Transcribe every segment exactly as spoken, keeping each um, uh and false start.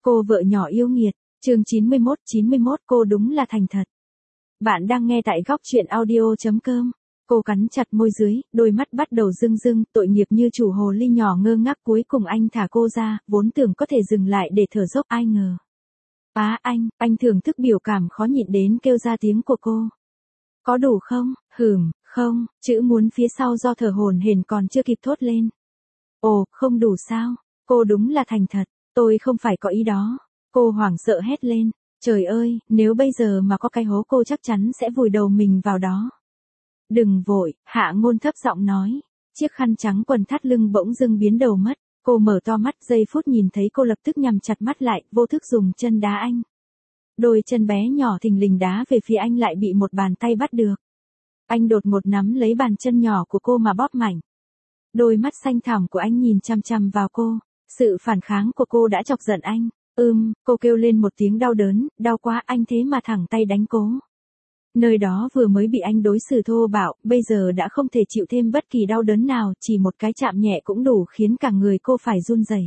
Cô vợ nhỏ yêu nghiệt, chương chín mươi mốt, chín mươi mốt cô đúng là thành thật. Bạn đang nghe tại góc truyện audio.com. Cô cắn chặt môi dưới, đôi mắt bắt đầu rưng rưng, tội nghiệp như chủ hồ ly nhỏ ngơ ngác. Cuối cùng anh thả cô ra, vốn tưởng có thể dừng lại để thở dốc, ai ngờ. Á anh, anh thưởng thức biểu cảm khó nhịn đến kêu ra tiếng của cô. Có đủ không? Hửm, không, chữ muốn phía sau do thở hổn hển còn chưa kịp thốt lên. Ồ, không đủ sao? Cô đúng là thành thật, tôi không phải có ý đó. Cô hoảng sợ hét lên, trời ơi, nếu bây giờ mà có cái hố cô chắc chắn sẽ vùi đầu mình vào đó. Đừng vội, Hạ Ngôn thấp giọng nói. Chiếc khăn trắng quần thắt lưng bỗng dưng biến đầu mất. Cô mở to mắt, giây phút nhìn thấy cô lập tức nhắm chặt mắt lại, vô thức dùng chân đá anh. Đôi chân bé nhỏ thình lình đá về phía anh lại bị một bàn tay bắt được. Anh đột ngột nắm lấy bàn chân nhỏ của cô mà bóp mạnh. Đôi mắt xanh thẳm của anh nhìn chằm chằm vào cô. Sự phản kháng của cô đã chọc giận anh. Ừm, cô kêu lên một tiếng đau đớn, đau quá, anh thế mà thẳng tay đánh cô. Nơi đó vừa mới bị anh đối xử thô bạo, bây giờ đã không thể chịu thêm bất kỳ đau đớn nào, chỉ một cái chạm nhẹ cũng đủ khiến cả người cô phải run rẩy.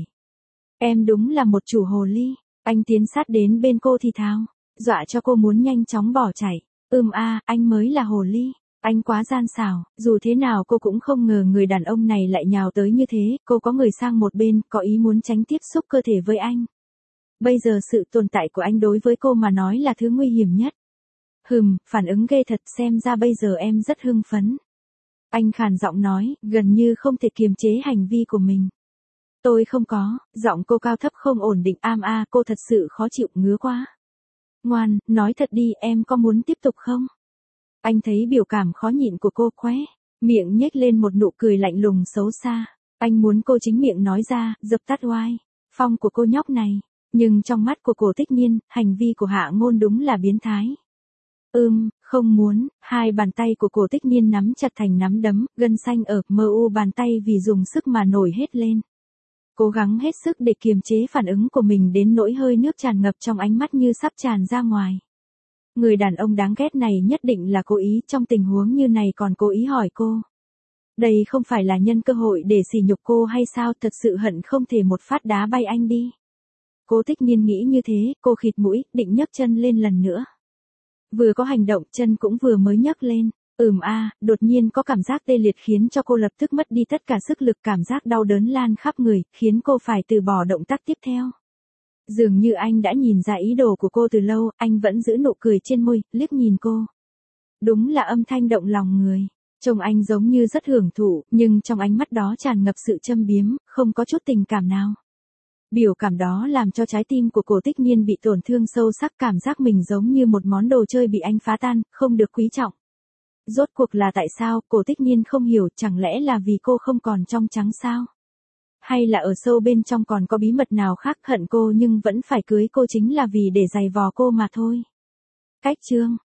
Em đúng là một chủ hồ ly. Anh tiến sát đến bên cô thì thào, dọa cho cô muốn nhanh chóng bỏ chạy. Ừm a, anh mới là hồ ly. Anh quá gian xảo, dù thế nào cô cũng không ngờ người đàn ông này lại nhào tới như thế. Cô có người sang một bên, có ý muốn tránh tiếp xúc cơ thể với anh. Bây giờ sự tồn tại của anh đối với cô mà nói là thứ nguy hiểm nhất. Hừm, phản ứng ghê thật, xem ra bây giờ em rất hưng phấn. Anh khàn giọng nói, gần như không thể kiềm chế hành vi của mình. Tôi không có, giọng cô cao thấp không ổn định. Am a, cô thật sự khó chịu, ngứa quá. Ngoan, nói thật đi, em có muốn tiếp tục không? Anh thấy biểu cảm khó nhịn của cô khóe miệng nhếch lên một nụ cười lạnh lùng xấu xa. Anh muốn cô chính miệng nói ra, dập tắt oai phong của cô nhóc này. Nhưng trong mắt của Cổ Tích Niên, hành vi của Hạ Ngôn đúng là biến thái. Ừm, không muốn. Hai bàn tay của Cổ Tích Niên nắm chặt thành nắm đấm, gân xanh ở mờ u bàn tay vì dùng sức mà nổi hết lên. Cố gắng hết sức để kiềm chế phản ứng của mình đến nỗi hơi nước tràn ngập trong ánh mắt như sắp tràn ra ngoài. Người đàn ông đáng ghét này nhất định là cố ý, trong tình huống như này còn cố ý hỏi cô. Đây không phải là nhân cơ hội để sỉ nhục cô hay sao, thật sự hận không thể một phát đá bay anh đi. Cố Tích Niên nghĩ như thế, cô khịt mũi, định nhấc chân lên lần nữa. Vừa có hành động, chân cũng vừa mới nhấc lên. Ừm a, đột nhiên có cảm giác tê liệt khiến cho cô lập tức mất đi tất cả sức lực, cảm giác đau đớn lan khắp người, khiến cô phải từ bỏ động tác tiếp theo. Dường như anh đã nhìn ra ý đồ của cô từ lâu, anh vẫn giữ nụ cười trên môi, liếc nhìn cô. Đúng là âm thanh động lòng người. Trông anh giống như rất hưởng thụ, nhưng trong ánh mắt đó tràn ngập sự châm biếm, không có chút tình cảm nào. Biểu cảm đó làm cho trái tim của Cổ Tích Niên bị tổn thương sâu sắc, cảm giác mình giống như một món đồ chơi bị anh phá tan, không được quý trọng. Rốt cuộc là tại sao, Cổ Tích Niên không hiểu, chẳng lẽ là vì cô không còn trong trắng sao? Hay là ở sâu bên trong còn có bí mật nào khác, hận cô nhưng vẫn phải cưới cô chính là vì để giày vò cô mà thôi. Cách chương